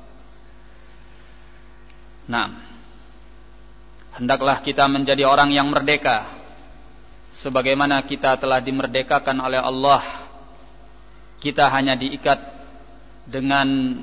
Nah, hendaklah kita menjadi orang yang merdeka sebagaimana kita telah dimerdekakan oleh Allah. Kita hanya diikat dengan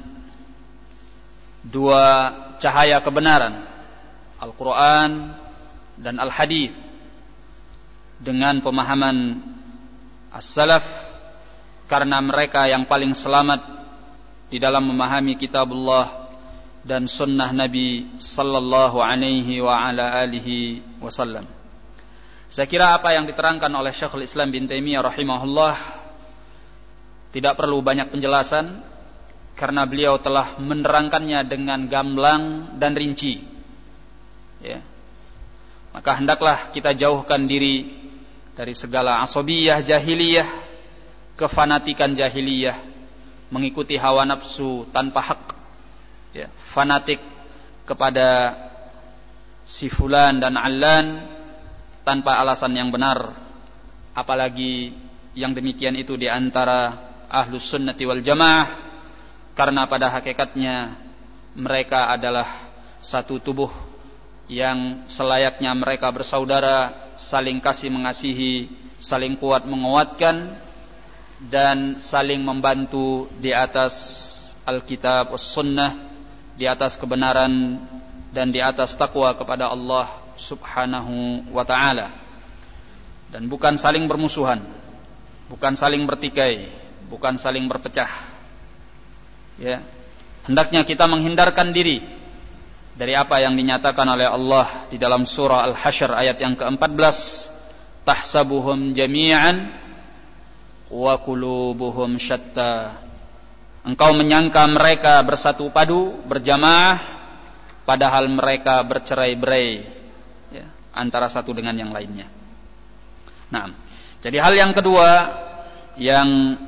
dua cahaya kebenaran, Al-Quran dan Al-Hadith, dengan pemahaman as-salaf, karena mereka yang paling selamat di dalam memahami kitabullah dan sunnah Nabi sallallahu alaihi wa ala alihi wasallam. Saya kira apa yang diterangkan oleh Syekhul Islam bin Taimiyah rahimahullah tidak perlu banyak penjelasan, karena beliau telah menerangkannya dengan gamblang dan rinci. Ya. Maka hendaklah kita jauhkan diri dari segala asabiyah jahiliyah, kefanatikan jahiliyah, mengikuti hawa nafsu tanpa hak, ya, fanatik kepada si fulan dan allan tanpa alasan yang benar, apalagi yang demikian itu di antara ahlus sunnati wal jamaah, karena pada hakikatnya mereka adalah satu tubuh yang selayaknya mereka bersaudara, saling kasih mengasihi, saling kuat menguatkan, dan saling membantu di atas Alkitab was sunnah, di atas kebenaran dan di atas takwa kepada Allah subhanahu wa ta'ala. Dan bukan saling bermusuhan, bukan saling bertikai, bukan saling berpecah. Ya, hendaknya kita menghindarkan diri dari apa yang dinyatakan oleh Allah di dalam surah Al-Hasyr ayat yang keempat belas, tahsabuhum jami'an wa qulubuhum syatta. Engkau menyangka mereka bersatu padu, berjamaah, padahal mereka bercerai-berai, ya, antara satu dengan yang lainnya. Nah, jadi hal yang kedua yang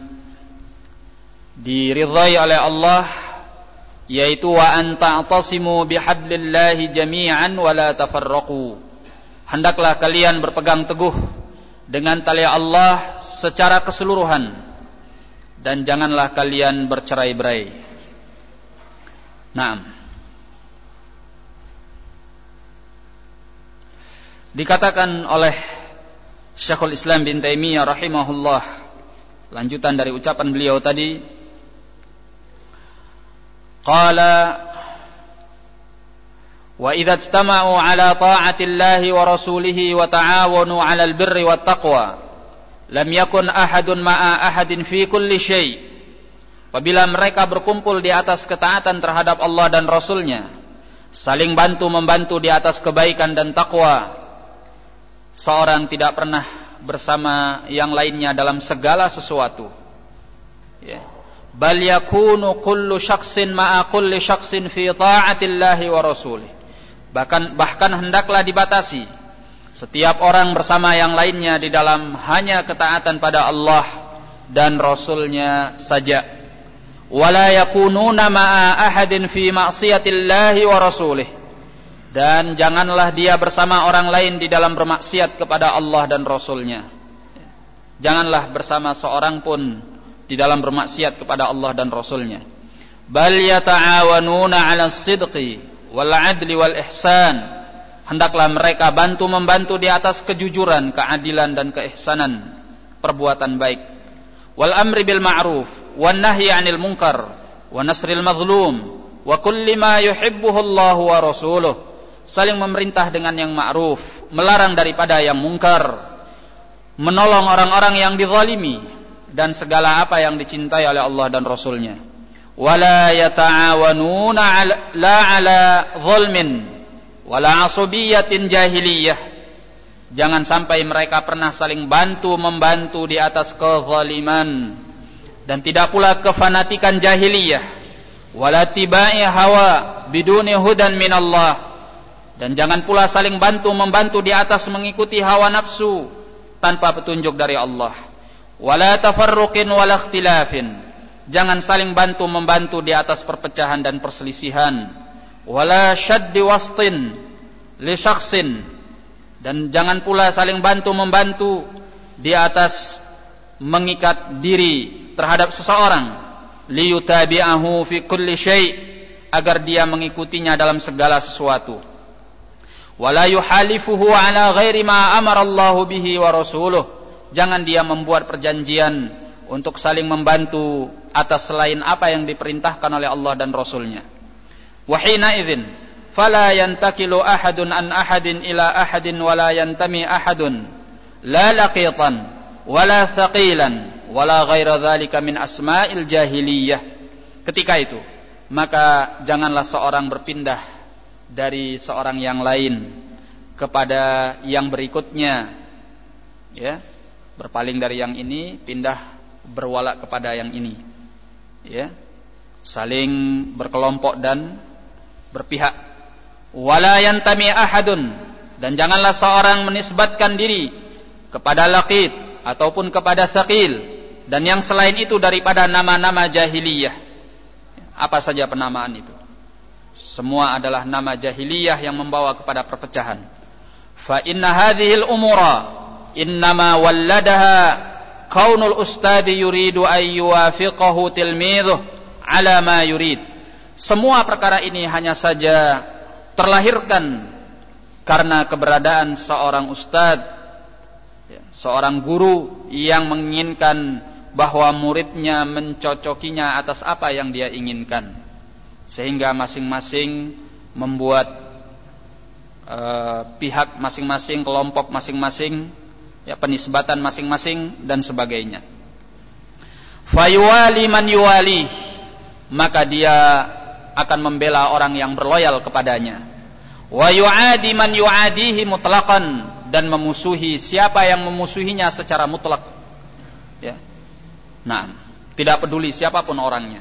diridhai oleh Allah yaitu wa an ta'tasimu bihablillahi jami'an wa la tafarraqu. Hendaklah kalian berpegang teguh dengan tali Allah secara keseluruhan dan janganlah kalian bercerai-berai. Naam. Dikatakan oleh Syekhul Islam bin Taimiyah rahimahullah, lanjutan dari ucapan beliau tadi, qala wa idza ijtama'u 'ala ta'ati Allahi wa rasulihi wa ta'awanu 'alal birri wat taqwa lam yakun ahadun ma'a ahadin fi kulli syai'. Apabila mereka berkumpul di atas ketaatan terhadap Allah dan Rasulnya, saling bantu membantu di atas kebaikan dan takwa, seorang tidak pernah bersama yang lainnya dalam segala sesuatu. Ya. Bal yakunu kullu syakhsin ma'a kulli syakhsin fi ta'atillahi wa rasulih. Bahkan bahkan hendaklah dibatasi setiap orang bersama yang lainnya di dalam hanya ketaatan pada Allah dan Rasulnya saja. Wala yakununa ma'a ahadin fi ma'siyatillahi wa rasulih. Dan janganlah dia bersama orang lain di dalam bermaksiat kepada Allah dan Rasulnya. Janganlah bersama seorang pun di dalam bermaksiat kepada Allah dan Rasulnya. Bal yata'awanuna 'ala as-sidqi wal 'adli wal ihsan. Hendaklah mereka bantu membantu di atas kejujuran, keadilan dan keihsanan, perbuatan baik. Wal amri bil ma'ruf wan nahyi 'anil munkar wa nasril mazlum wa kulli ma yuhibbuhu Allah wa rasuluh. Saling memerintah dengan yang ma'ruf, melarang daripada yang mungkar, menolong orang-orang yang dizalimi, dan segala apa yang dicintai oleh Allah dan Rasulnya. Wala yata'awanuna la ala zulmin wala asabiyatin jahiliyah. Jangan sampai mereka pernah saling bantu membantu di atas kezaliman dan tidak pula kefanatikan jahiliyah. Wala tiba'i hawa biduni hudan minallah. Dan jangan pula saling bantu membantu di atas mengikuti hawa nafsu tanpa petunjuk dari Allah. Wala tafarruqin wala ikhtilafin, jangan saling bantu membantu di atas perpecahan dan perselisihan. Wala syaddi wastin li syakhsin, dan jangan pula saling bantu membantu di atas mengikat diri terhadap seseorang. Liyutabi'ahu fi kulli syai', agar dia mengikutinya dalam segala sesuatu. Wala yuhalifuhu ala ghairi ma amara Allahu bihi wa rasuluh, jangan dia membuat perjanjian untuk saling membantu atas selain apa yang diperintahkan oleh Allah dan Rasulnya. Wa hina idzin fala yantakilu ahadun an ahadin ila ahadin wala yantami ahadun la laqitan wala thaqilan wala ghaira dzalika min asma'il jahiliyah. Ketika itu maka janganlah seorang berpindah dari seorang yang lain kepada yang berikutnya, ya, berpaling dari yang ini pindah berwala kepada yang ini, ya, saling berkelompok dan berpihak. Wala yantami ahadun, dan janganlah seorang menisbatkan diri kepada laqit ataupun kepada thaqil dan yang selain itu daripada nama-nama jahiliyah. Apa saja penamaan itu? Semua adalah nama jahiliyah yang membawa kepada perpecahan. Fa inna hadhil umura innama walladaha kaunul ustadi yuridu ay yuwafiqahu tilmidhuh ala ma yurid. Semua perkara ini hanya saja terlahirkan karena keberadaan seorang ustadz, seorang guru yang menginginkan bahwa muridnya mencocokinya atas apa yang dia inginkan, sehingga masing-masing membuat uh, pihak masing-masing, kelompok masing-masing, ya, penisbatan masing-masing dan sebagainya. Fayuwali man yuwali, maka dia akan membela orang yang berloyal kepadanya. Wa yu'adi man yu'adihi mutlaqan, dan memusuhi siapa yang memusuhinya secara mutlak. Ya. Nah, tidak peduli siapapun orangnya.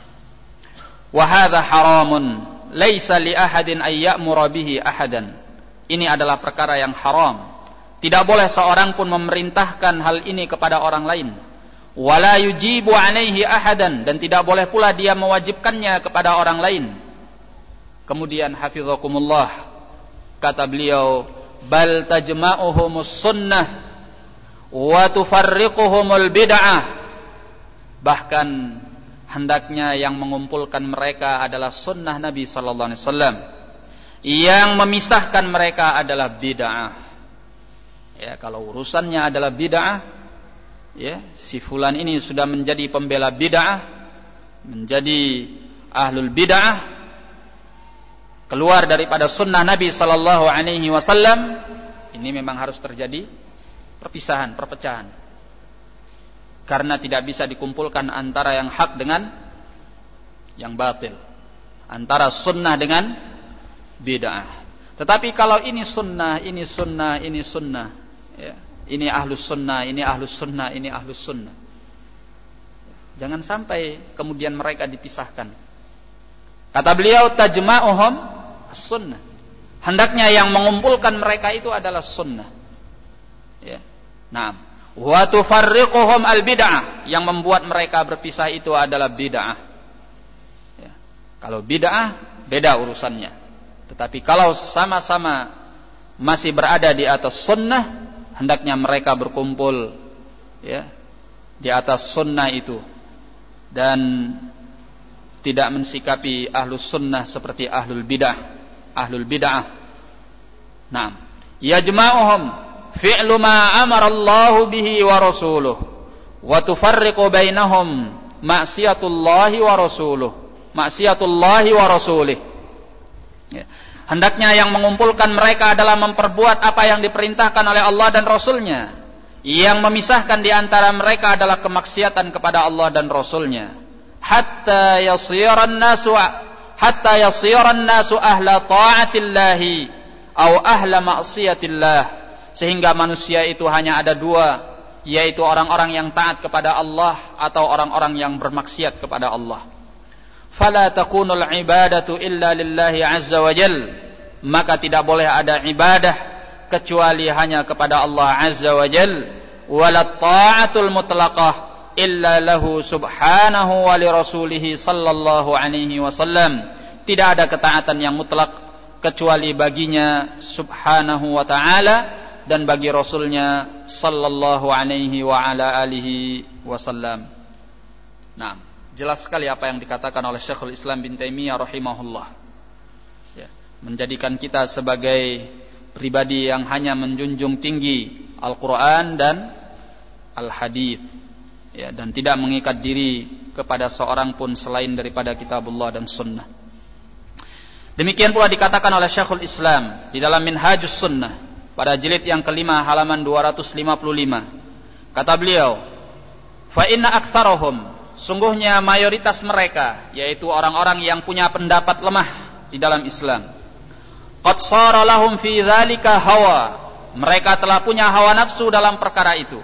Wa hadza haramun laisa li ahadin ay ya'mura bihi ahadan. Ini adalah perkara yang haram. Tidak boleh seorang pun memerintahkan hal ini kepada orang lain. Wala yujibu alaihi ahadan, dan tidak boleh pula dia mewajibkannya kepada orang lain. Kemudian hafizakumullah, kata beliau, bal tajma'uhumus sunnah wa tufarriquhumul bid'ah. Bahkan hendaknya yang mengumpulkan mereka adalah sunnah Nabi sallallahu alaihi wasallam, yang memisahkan mereka adalah bid'ah. Ya, kalau urusannya adalah bid'ah, ya, si fulan ini sudah menjadi pembela bid'ah, menjadi ahlul bid'ah, keluar daripada sunnah Nabi sallallahu alaihi wasallam, ini memang harus terjadi perpisahan, perpecahan. Karena tidak bisa dikumpulkan antara yang hak dengan yang batil, antara sunnah dengan bid'ah. Tetapi kalau ini sunnah, ini sunnah, ini sunnah, ya, ini ahlus sunnah, ini ahlus sunnah, ini ahlus sunnah, jangan sampai kemudian mereka dipisahkan. Kata beliau, tajma'uhum as-sunnah, hendaknya yang mengumpulkan mereka itu adalah sunnah, ya. Nah, wa tufarriquhum al-bid'ah, yang membuat mereka berpisah itu adalah bid'ah. Ya. Kalau bid'ah beda urusannya. Tetapi kalau sama-sama masih berada di atas sunnah, hendaknya mereka berkumpul, ya, di atas sunnah itu dan tidak mensikapi ahlus sunnah seperti ahlul bid'ah, ahlul bid'ah. Naam, yajma'uhum fi'lu ma amara Allahu bihi wa rasuluh wa tufarriqu bainahum ma'siyatullahi wa rasuluh, ma'siyatullahi wa rasulih. Ya. Hendaknya yang mengumpulkan mereka adalah memperbuat apa yang diperintahkan oleh Allah dan Rasulnya. Yang memisahkan di antara mereka adalah kemaksiatan kepada Allah dan Rasulnya. Hatta yasiran nasu hatta yasiran nasu ahla ta'atillahi au ahla ma'siyatillah. Sehingga manusia itu hanya ada dua, yaitu orang-orang yang taat kepada Allah atau orang-orang yang bermaksiat kepada Allah. Fala takunul ibadatu illa lillahi azza wa jal, maka tidak boleh ada ibadah kecuali hanya kepada Allah Azza wa Jalla, walat ta'atul mutlaqah illa lahu subhanahu wa li rasulih sallallahu alaihi wasallam. Tidak ada ketaatan yang mutlak kecuali baginya subhanahu wa ta'ala dan bagi rasulnya sallallahu alaihi wa ala alihi wasallam. Nah, jelas sekali apa yang dikatakan oleh Syekhul Islam bin Taimiyah rahimahullah, ya, menjadikan kita sebagai pribadi yang hanya menjunjung tinggi Al-Quran dan Al-Hadith, ya, dan tidak mengikat diri kepada seorang pun selain daripada kitabullah dan sunnah. Demikian pula dikatakan oleh Syekhul Islam di dalam Minhajus Sunnah pada jilid yang kelima halaman dua ratus lima puluh lima. Kata beliau, fa inna aktsarahum, sungguhnya mayoritas mereka, yaitu orang-orang yang punya pendapat lemah di dalam Islam, qad shara lahum fi dzalika hawa, mereka telah punya hawa nafsu dalam perkara itu,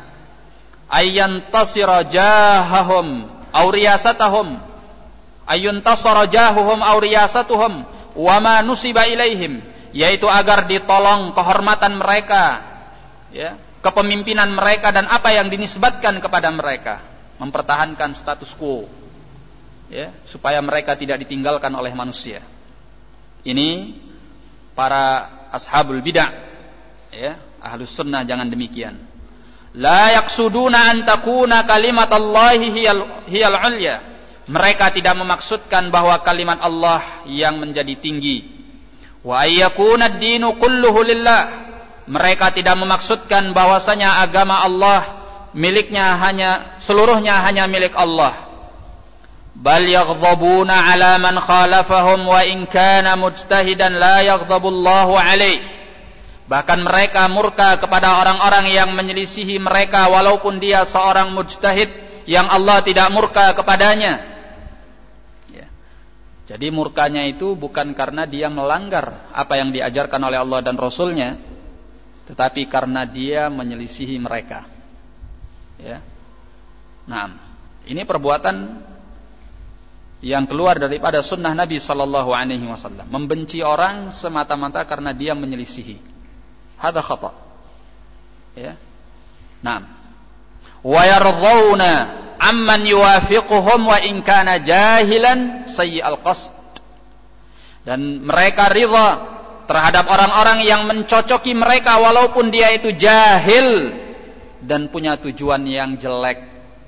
ayyantasira jahahum aw riyasatahum, ayyuntasara jahuhum aw riyasatuhum wa ma nusiba ilaihim, yaitu agar ditolong kehormatan mereka, ya, kepemimpinan mereka dan apa yang dinisbatkan kepada mereka, mempertahankan status quo, ya, supaya mereka tidak ditinggalkan oleh manusia. Ini para ashabul bid'ah, ya, ahlus sunnah jangan demikian. La yaqsuduna an takuna kalimatallahi hiyal hiyal ulya. Mereka tidak memaksudkan bahwa kalimat Allah yang menjadi tinggi. Wa ayyakuna ad-dinu kulluhu lillah. Mereka tidak memaksudkan bahwasanya agama Allah miliknya hanya seluruhnya hanya milik Allah. Bal yaghdabuna ala man khalafahum wa in kana mujtahidan la yaghdabullahu alaihi. Bahkan mereka murka kepada orang-orang yang menyelisihi mereka walaupun dia seorang mujtahid yang Allah tidak murka kepadanya. Ya. Jadi murkanya itu bukan karena dia melanggar apa yang diajarkan oleh Allah dan Rasulnya, tetapi karena dia menyelisihi mereka. Ya. Nah, ini perbuatan yang keluar daripada sunnah Nabi sallallahu alaihi wasallam, membenci orang semata-mata karena dia menyelisihi. Hada khata. Ya. Naam. Wa yardhauna amman yuwafiquhum wa in kana jahilan sayyi'al qasd. Dan mereka ridha terhadap orang-orang yang mencocoki mereka walaupun dia itu jahil dan punya tujuan yang jelek.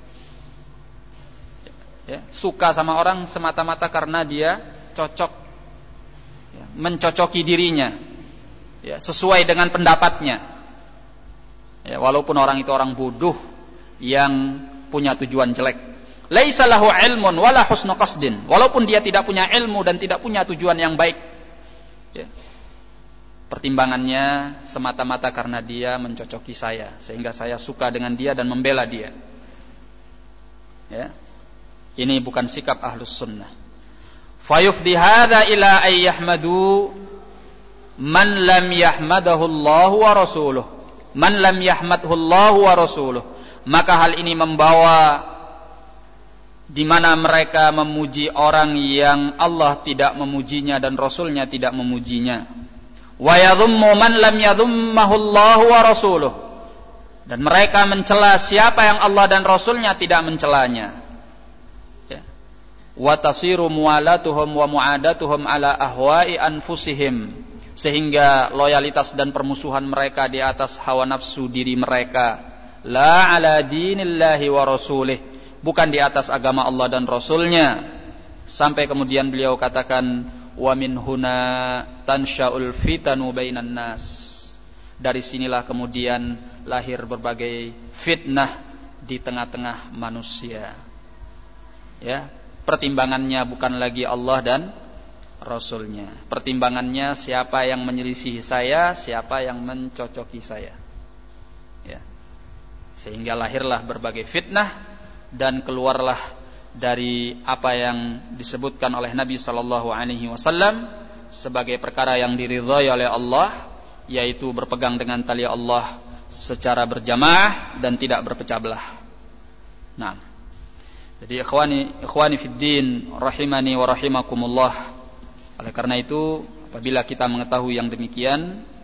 Ya, suka sama orang semata-mata karena dia cocok, ya, mencocoki dirinya, ya, sesuai dengan pendapatnya, ya, walaupun orang itu orang bodoh yang punya tujuan jelek. Laisa lahu ilmun wala husnu qasdin, walaupun dia tidak punya ilmu dan tidak punya tujuan yang baik, ya. Pertimbangannya semata-mata karena dia mencocoki saya, sehingga saya suka dengan dia dan membela dia, ya. Ini bukan sikap ahlus sunnah. Fayufdi hadza ila ay yahmadu man lam yahmadahu Allah wa rasuluh. Man lam yahmadhu Allah wa rasuluh. Maka hal ini membawa di mana mereka memuji orang yang Allah tidak memujinya dan Rasulnya tidak memujinya. Wa yadhummu man lam yadhummahu Allah wa rasuluh. Dan mereka mencela siapa yang Allah dan Rasulnya tidak mencelanya. Wa tasiru muwalatuhum wa mu'adatuhum ala ahwa'i anfusihim, sehingga loyalitas dan permusuhan mereka di atas hawa nafsu diri mereka, la ala dinillahi wa rasulih, bukan di atas agama Allah dan Rasulnya. Sampai kemudian beliau katakan, wa min huna tansha'ul fitanu bainan nas. Dari sinilah kemudian lahir berbagai fitnah di tengah-tengah manusia. Ya, pertimbangannya bukan lagi Allah dan Rasulnya. Pertimbangannya siapa yang menyelisihi saya, siapa yang mencocoki saya, ya. Sehingga lahirlah berbagai fitnah dan keluarlah dari apa yang disebutkan oleh Nabi sallallahu alaihi wasallam sebagai perkara yang diridhai oleh Allah, yaitu berpegang dengan tali Allah secara berjamaah dan tidak berpecah belah. Nah, jadi ikhwani ikhwani fid din rahimani wa rahimakumullah. Oleh karena itu, apabila kita mengetahui yang demikian,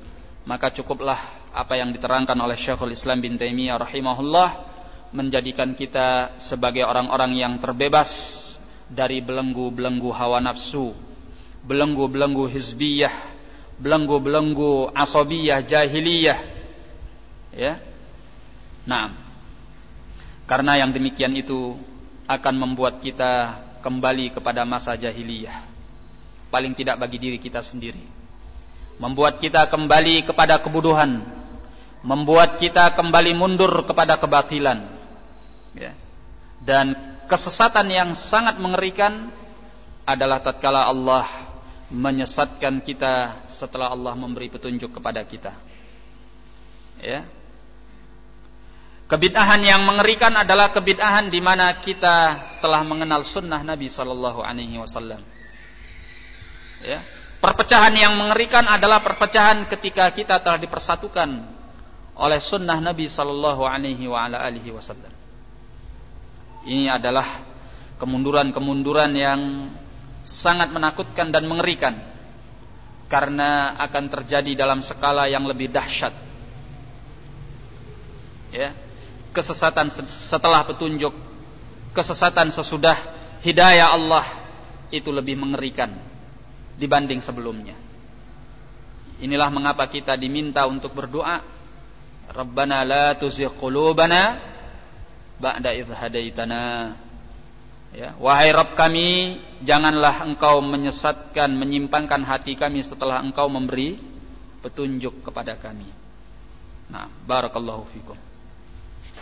maka cukuplah apa yang diterangkan oleh Syekhul Islam bin Taimiyah rahimahullah menjadikan kita sebagai orang-orang yang terbebas dari belenggu-belenggu hawa nafsu, belenggu-belenggu hizbiyah, belenggu-belenggu asabiyah, jahiliyah. Ya. Nah, karena yang demikian itu akan membuat kita kembali kepada masa jahiliyah. Paling tidak bagi diri kita sendiri. Membuat kita kembali kepada kebodohan, membuat kita kembali mundur kepada kebatilan. Ya. Dan kesesatan yang sangat mengerikan adalah tatkala Allah menyesatkan kita setelah Allah memberi petunjuk kepada kita. Ya. Kebid'ahan yang mengerikan adalah kebid'ahan di mana kita telah mengenal sunnah Nabi sallallahu alaihi wasallam. Ya. Perpecahan yang mengerikan adalah perpecahan ketika kita telah dipersatukan oleh sunnah Nabi sallallahu alaihi wa ala alihi wasallam. Ini adalah kemunduran-kemunduran yang sangat menakutkan dan mengerikan, karena akan terjadi dalam skala yang lebih dahsyat. Ya, kesesatan setelah petunjuk, kesesatan sesudah hidayah Allah itu lebih mengerikan dibanding sebelumnya. Inilah mengapa kita diminta untuk berdoa, Rabbana la tuzigh qulubana ba'da idh hadaitana. Ya, wahai Rabb kami, janganlah engkau menyesatkan, menyimpangkan hati kami setelah engkau memberi petunjuk kepada kami. Nah, barakallahu fikum.